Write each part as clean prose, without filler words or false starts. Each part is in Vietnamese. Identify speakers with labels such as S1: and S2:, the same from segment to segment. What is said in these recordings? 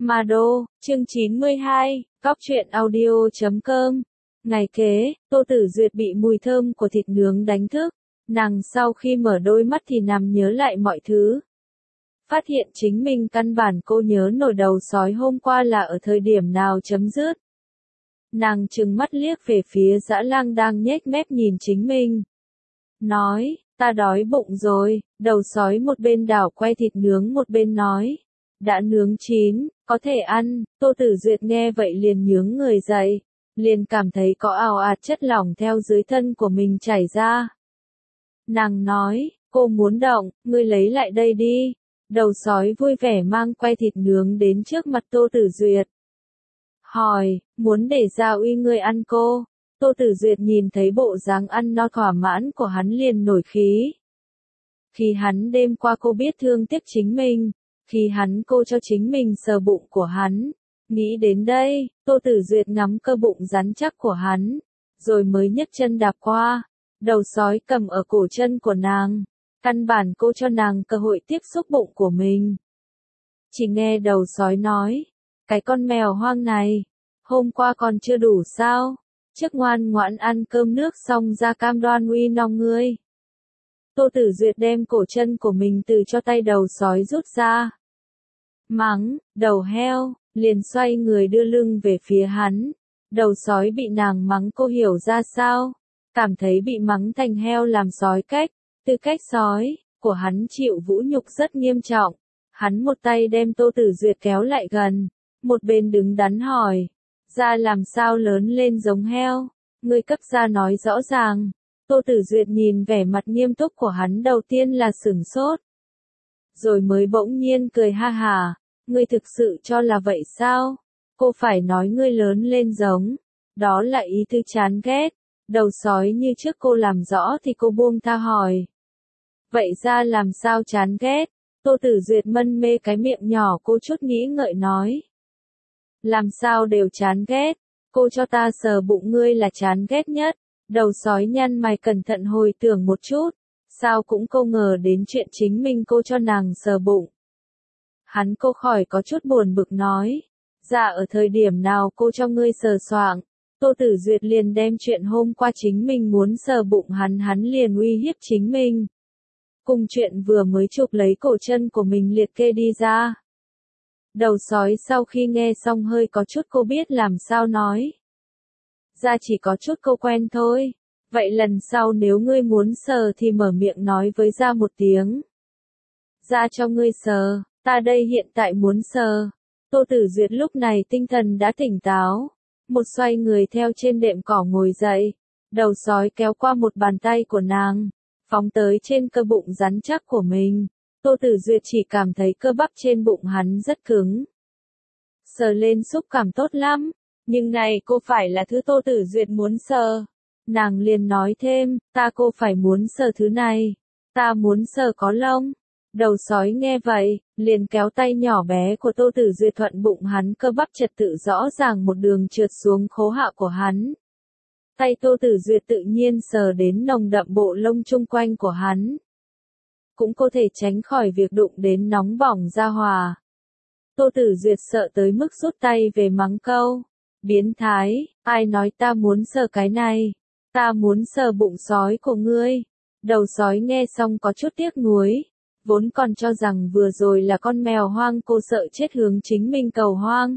S1: Ma Đô, chương 92, Cóc truyện audio.com. Ngày kế, Tô Tử Duyệt bị mùi thơm của thịt nướng đánh thức. Nàng sau khi mở đôi mắt thì nằm nhớ lại mọi thứ. Phát hiện chính mình căn bản cô nhớ nổi đầu sói hôm qua là ở thời điểm nào chấm dứt. Nàng trừng mắt liếc về phía Dã Lang đang nhếch mép nhìn chính mình. Nói, ta đói bụng rồi, đầu sói một bên đảo quay thịt nướng một bên nói. Đã nướng chín, có thể ăn. Tô Tử Duyệt nghe vậy liền nhướng người dậy, liền cảm thấy có ào ạt chất lỏng theo dưới thân của mình chảy ra. Nàng nói, cô muốn động, ngươi lấy lại đây đi. Đầu sói vui vẻ mang quay thịt nướng đến trước mặt Tô Tử Duyệt. Hỏi, muốn để Gia Uy ngươi ăn cô? Tô Tử Duyệt nhìn thấy bộ dáng ăn no thỏa mãn của hắn liền nổi khí. Khi hắn đêm qua cô biết thương tiếc chính mình, khi hắn cô cho chính mình sờ bụng của hắn. Nghĩ đến đây, Tô Tử Duyệt ngắm cơ bụng rắn chắc của hắn, rồi mới nhấc chân đạp qua. Đầu sói cầm ở cổ chân của nàng, căn bản cô cho nàng cơ hội tiếp xúc bụng của mình. Chỉ nghe đầu sói nói, cái con mèo hoang này, hôm qua còn chưa đủ sao, trước ngoan ngoãn ăn cơm nước xong ra cam đoan uy nong ngươi. Tô Tử Duyệt đem cổ chân của mình từ cho tay đầu sói rút ra. Mắng, đầu heo, liền xoay người đưa lưng về phía hắn. Đầu sói bị nàng mắng cô hiểu ra sao? Cảm thấy bị mắng thành heo làm sói cách. Tư cách sói, của hắn chịu vũ nhục rất nghiêm trọng. Hắn một tay đem Tô Tử Duyệt kéo lại gần. Một bên đứng đắn hỏi. Da làm sao lớn lên giống heo? Ngươi cấp ra nói rõ ràng. Tô Tử Duyệt nhìn vẻ mặt nghiêm túc của hắn đầu tiên là sửng sốt. Rồi mới bỗng nhiên cười ha hà. Ngươi thực sự cho là vậy sao? Cô phải nói ngươi lớn lên giống. Đó là ý tư chán ghét. Đầu sói như trước cô làm rõ thì cô buông tha hỏi. Vậy ra làm sao chán ghét? Tô Tử Duyệt mân mê cái miệng nhỏ cô chút nghĩ ngợi nói. Làm sao đều chán ghét? Cô cho ta sờ bụng ngươi là chán ghét nhất. Đầu sói nhăn mày cẩn thận hồi tưởng một chút. Sao cũng không ngờ đến chuyện chính mình cô cho nàng sờ bụng. Hắn cô khỏi có chút buồn bực nói. Dạ ở thời điểm nào cô cho ngươi sờ soạng. Tô Tử Duyệt liền đem chuyện hôm qua chính mình muốn sờ bụng hắn liền uy hiếp chính mình. Cùng chuyện vừa mới chụp lấy cổ chân của mình liệt kê đi ra. Đầu sói sau khi nghe xong hơi có chút cô biết làm sao nói. Dạ chỉ có chút cô quen thôi. Vậy lần sau nếu ngươi muốn sờ thì mở miệng nói với Dạ một tiếng. Dạ cho ngươi sờ. Ta đây hiện tại muốn sờ. Tô Tử Duyệt lúc này tinh thần đã tỉnh táo. Một xoay người theo trên đệm cỏ ngồi dậy. Đầu sói kéo qua một bàn tay của nàng. Phóng tới trên cơ bụng rắn chắc của mình. Tô Tử Duyệt chỉ cảm thấy cơ bắp trên bụng hắn rất cứng. Sờ lên xúc cảm tốt lắm. Nhưng này cô phải là thứ Tô Tử Duyệt muốn sờ. Nàng liền nói thêm, ta cô phải muốn sờ thứ này. Ta muốn sờ có lông. Đầu sói nghe vậy, liền kéo tay nhỏ bé của Tô Tử Duyệt thuận bụng hắn cơ bắp trật tự rõ ràng một đường trượt xuống khố hạ của hắn. Tay Tô Tử Duyệt tự nhiên sờ đến nồng đậm bộ lông chung quanh của hắn. Cũng có thể tránh khỏi việc đụng đến nóng bỏng da hòa. Tô Tử Duyệt sợ tới mức rút tay về mắng câu. Biến thái, ai nói ta muốn sờ cái này? Ta muốn sờ bụng sói của ngươi. Đầu sói nghe xong có chút tiếc nuối. Vốn còn cho rằng vừa rồi là con mèo hoang cô sợ chết hướng chính mình cầu hoang.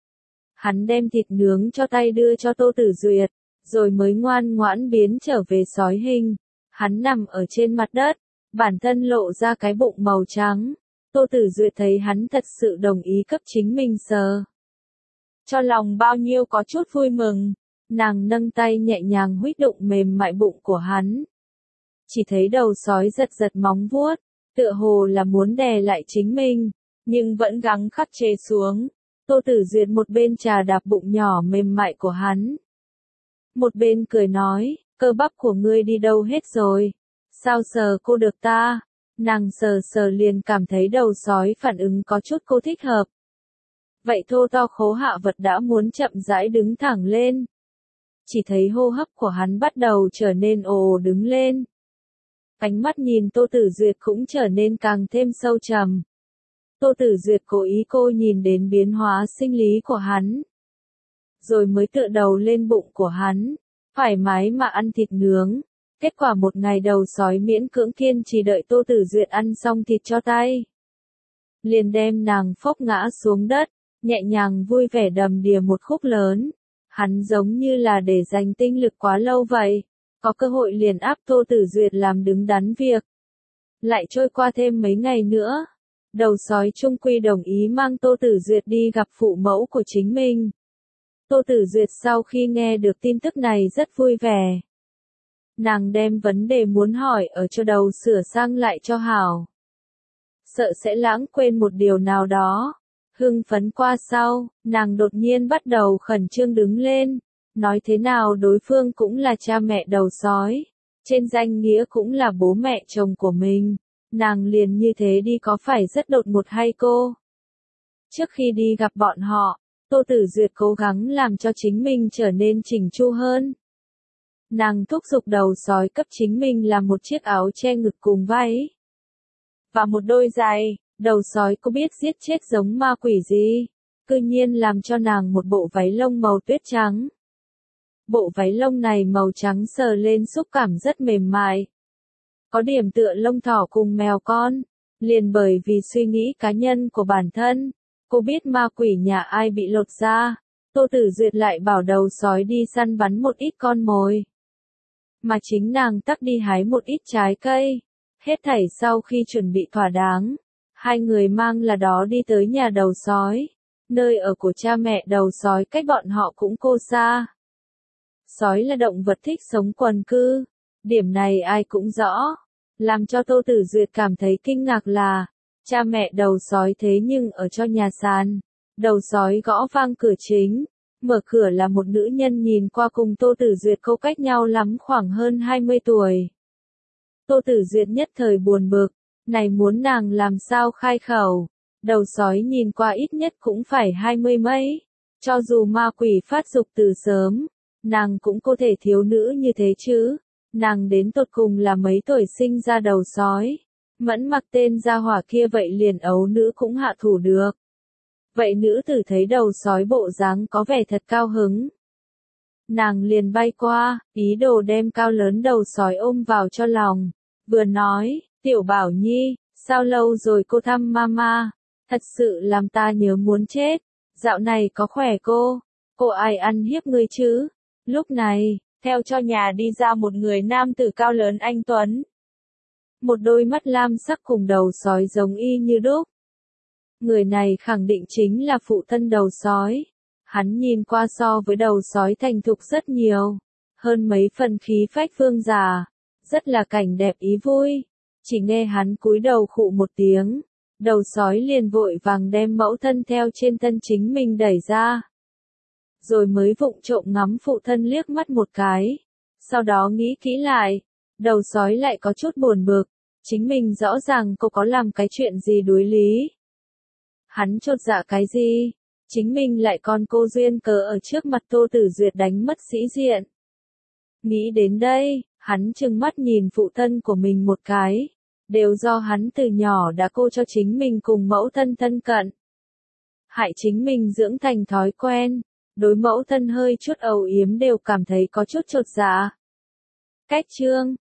S1: Hắn đem thịt nướng cho tay đưa cho Tô Tử Duyệt, rồi mới ngoan ngoãn biến trở về sói hình. Hắn nằm ở trên mặt đất, bản thân lộ ra cái bụng màu trắng. Tô Tử Duyệt thấy hắn thật sự đồng ý cấp chính mình sờ. Cho lòng bao nhiêu có chút vui mừng, nàng nâng tay nhẹ nhàng huých đụng mềm mại bụng của hắn. Chỉ thấy đầu sói giật giật móng vuốt. Tựa hồ là muốn đè lại chính mình, nhưng vẫn gắng khắc chế xuống. Tô Tử Duyệt một bên chà đạp bụng nhỏ mềm mại của hắn. Một bên cười nói, cơ bắp của ngươi đi đâu hết rồi? Sao sờ cô được ta? Nàng sờ sờ liền cảm thấy đầu sói phản ứng có chút cô thích hợp. Vậy thô to khố hạ vật đã muốn chậm rãi đứng thẳng lên. Chỉ thấy hô hấp của hắn bắt đầu trở nên ồ đứng lên. Ánh mắt nhìn Tô Tử Duyệt cũng trở nên càng thêm sâu trầm. Tô Tử Duyệt cố ý cô nhìn đến biến hóa sinh lý của hắn. Rồi mới tựa đầu lên bụng của hắn, thoải mái mà ăn thịt nướng. Kết quả một ngày đầu sói miễn cưỡng kiên trì đợi Tô Tử Duyệt ăn xong thịt cho tay. Liền đem nàng phốc ngã xuống đất, nhẹ nhàng vui vẻ đầm đìa một khúc lớn. Hắn giống như là để dành tinh lực quá lâu vậy, có cơ hội liền áp Tô Tử Duyệt làm đứng đắn việc. Lại trôi qua thêm mấy ngày nữa, đầu sói trung quy đồng ý mang Tô Tử Duyệt đi gặp phụ mẫu của chính mình. Tô Tử Duyệt sau khi nghe được tin tức này rất vui vẻ. Nàng đem vấn đề muốn hỏi ở cho đầu sửa sang lại cho hảo. Sợ sẽ lãng quên một điều nào đó. Hưng phấn qua sau, nàng đột nhiên bắt đầu khẩn trương đứng lên. Nói thế nào đối phương cũng là cha mẹ đầu sói. Trên danh nghĩa cũng là bố mẹ chồng của mình. Nàng liền như thế đi có phải rất đột ngột hay cô? Trước khi đi gặp bọn họ, Tô Tử Duyệt cố gắng làm cho chính mình trở nên chỉnh chu hơn. Nàng thúc giục đầu sói cấp chính mình là một chiếc áo che ngực cùng váy. Và một đôi giày, đầu sói có biết giết chết giống ma quỷ gì, cư nhiên làm cho nàng một bộ váy lông màu tuyết trắng. Bộ váy lông này màu trắng sờ lên xúc cảm rất mềm mại. Có điểm tựa lông thỏ cùng mèo con, liền bởi vì suy nghĩ cá nhân của bản thân, cô biết ma quỷ nhà ai bị lột da, Tô Tử Duyệt lại bảo đầu sói đi săn bắn một ít con mồi. Mà chính nàng tắc đi hái một ít trái cây. Hết thảy sau khi chuẩn bị thỏa đáng, hai người mang là đó đi tới nhà đầu sói. Nơi ở của cha mẹ đầu sói cách bọn họ cũng cô xa. Sói là động vật thích sống quần cư. Điểm này ai cũng rõ. Làm cho Tô Tử Duyệt cảm thấy kinh ngạc là, cha mẹ đầu sói thế nhưng ở cho nhà sàn. Đầu sói gõ vang cửa chính. Mở cửa là một nữ nhân nhìn qua cùng Tô Tử Duyệt câu cách nhau lắm khoảng hơn 20 tuổi. Tô Tử Duyệt nhất thời buồn bực, này muốn nàng làm sao khai khẩu. Đầu sói nhìn qua ít nhất cũng phải 20 mấy. Cho dù ma quỷ phát dục từ sớm, nàng cũng có thể thiếu nữ như thế chứ. Nàng đến tột cùng là mấy tuổi sinh ra đầu sói. Mẫn mặc tên gia hỏa kia vậy liền ấu nữ cũng hạ thủ được. Vậy nữ tử thấy đầu sói bộ dáng có vẻ thật cao hứng. Nàng liền bay qua, ý đồ đem cao lớn đầu sói ôm vào cho lòng. Vừa nói, tiểu Bảo Nhi, sao lâu rồi cô thăm mama, thật sự làm ta nhớ muốn chết. Dạo này có khỏe cô ai ăn hiếp ngươi chứ? Lúc này, theo cho nhà đi ra một người nam tử cao lớn anh tuấn. Một đôi mắt lam sắc cùng đầu sói giống y như đúc. Người này khẳng định chính là phụ thân đầu sói. Hắn nhìn qua so với đầu sói thành thục rất nhiều. Hơn mấy phần khí phách vương giả. Rất là cảnh đẹp ý vui. Chỉ nghe hắn cúi đầu khụ một tiếng. Đầu sói liền vội vàng đem mẫu thân theo trên thân chính mình đẩy ra. Rồi mới vụng trộm ngắm phụ thân liếc mắt một cái. Sau đó nghĩ kỹ lại. Đầu sói lại có chút buồn bực. Chính mình rõ ràng cô có làm cái chuyện gì đối lý. Hắn chột dạ cái gì? Chính mình lại còn cô duyên cớ ở trước mặt Tô Tử Duyệt đánh mất sĩ diện. Nghĩ đến đây, hắn trừng mắt nhìn phụ thân của mình một cái. Đều do hắn từ nhỏ đã cô cho chính mình cùng mẫu thân thân cận. Hại chính mình dưỡng thành thói quen. Đối mẫu thân hơi chút âu yếm đều cảm thấy có chút chột dạ. Cách chương